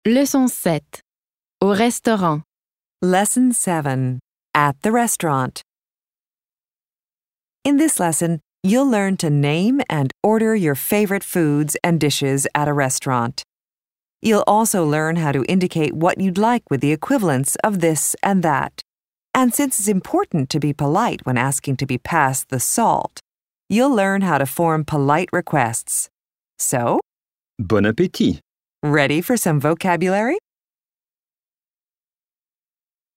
Leçon 7. Au restaurant. Lesson 7. At the restaurant. In this lesson, you'll learn to name and order your favorite foods and dishes at a restaurant. You'll also learn how to indicate what you'd like with the equivalents of this and that. And since it's important to be polite when asking to be passed the salt, you'll learn how to form polite requests. So, Bon appétit! ready for some vocabulary?